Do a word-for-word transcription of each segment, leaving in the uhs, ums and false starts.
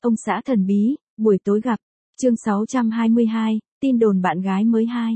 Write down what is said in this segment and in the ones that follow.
Ông xã thần bí, buổi tối gặp. Chương sáu trăm hai mươi hai, tin đồn bạn gái mới hai.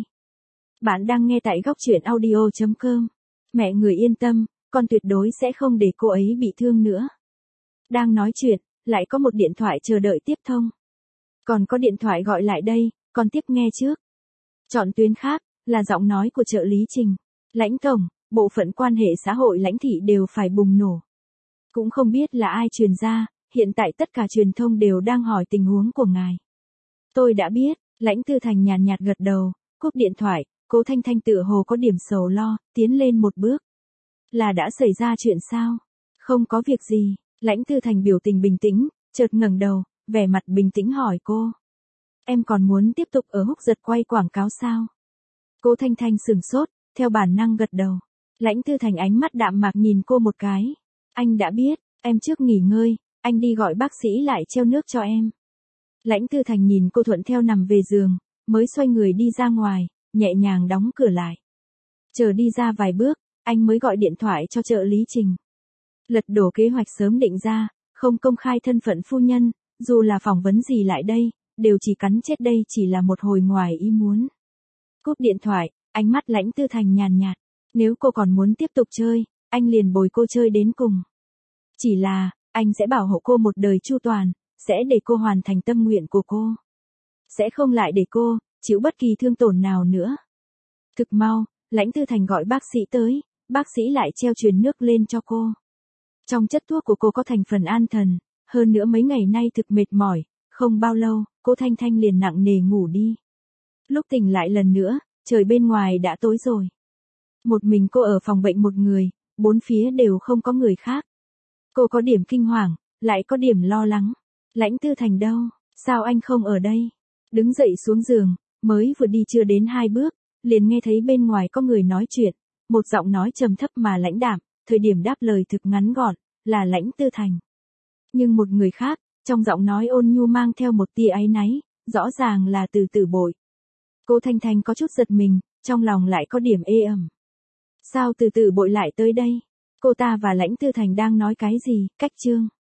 Bạn đang nghe tại góc truyện audio chấm com. Mẹ người yên tâm, con tuyệt đối sẽ không để cô ấy bị thương nữa. Đang nói chuyện, lại có một điện thoại chờ đợi tiếp thông. Còn có điện thoại gọi lại đây, con tiếp nghe trước. Chọn tuyến khác, là giọng nói của trợ lý Trình. Lãnh tổng, bộ phận quan hệ xã hội Lãnh thị đều phải bùng nổ. Cũng không biết là ai truyền ra, hiện tại tất cả truyền thông đều đang hỏi tình huống của ngài. Tôi đã biết, Lãnh Tư Thành nhàn nhạt gật đầu, cúp điện thoại, Cố Thanh Thanh tựa hồ có điểm sầu lo, tiến lên một bước. Là đã xảy ra chuyện sao? Không có việc gì, Lãnh Tư Thành biểu tình bình tĩnh, chợt ngẩng đầu, vẻ mặt bình tĩnh hỏi cô. Em còn muốn tiếp tục ở Húc Giật quay quảng cáo sao? Cố Thanh Thanh sửng sốt, theo bản năng gật đầu. Lãnh Tư Thành ánh mắt đạm mạc nhìn cô một cái. Anh đã biết, em trước nghỉ ngơi, anh đi gọi bác sĩ lại treo nước cho em. Lãnh Tư Thành nhìn cô thuận theo nằm về giường, mới xoay người đi ra ngoài, nhẹ nhàng đóng cửa lại. Chờ đi ra vài bước, anh mới gọi điện thoại cho trợ lý Trình. Lật đổ kế hoạch sớm định ra, không công khai thân phận phu nhân, dù là phỏng vấn gì lại đây, đều chỉ cắn chết đây chỉ là một hồi ngoài ý muốn. Cúp điện thoại, ánh mắt Lãnh Tư Thành nhàn nhạt. Nếu cô còn muốn tiếp tục chơi, anh liền bồi cô chơi đến cùng. Chỉ là, anh sẽ bảo hộ cô một đời chu toàn, sẽ để cô hoàn thành tâm nguyện của cô. Sẽ không lại để cô, chịu bất kỳ thương tổn nào nữa. Thực mau, Lãnh Tư Thành gọi bác sĩ tới, bác sĩ lại treo truyền nước lên cho cô. Trong chất thuốc của cô có thành phần an thần, hơn nữa mấy ngày nay thực mệt mỏi, không bao lâu, cô Thanh Thanh liền nặng nề ngủ đi. Lúc tỉnh lại lần nữa, trời bên ngoài đã tối rồi. Một mình cô ở phòng bệnh một người, bốn phía đều không có người khác. Cô có điểm kinh hoàng, lại có điểm lo lắng. Lãnh Tư Thành đâu? Sao anh không ở đây? Đứng dậy xuống giường, mới vừa đi chưa đến hai bước, liền nghe thấy bên ngoài có người nói chuyện, một giọng nói trầm thấp mà lãnh đạm, thời điểm đáp lời thực ngắn gọn, là Lãnh Tư Thành. Nhưng một người khác, trong giọng nói ôn nhu mang theo một tia áy náy, rõ ràng là Từ Tử Bội. Cô Thanh Thanh có chút giật mình, trong lòng lại có điểm ê ẩm. Sao Từ Tử Bội lại tới đây? Cô ta và Lãnh Tư Thành đang nói cái gì? Cách chương.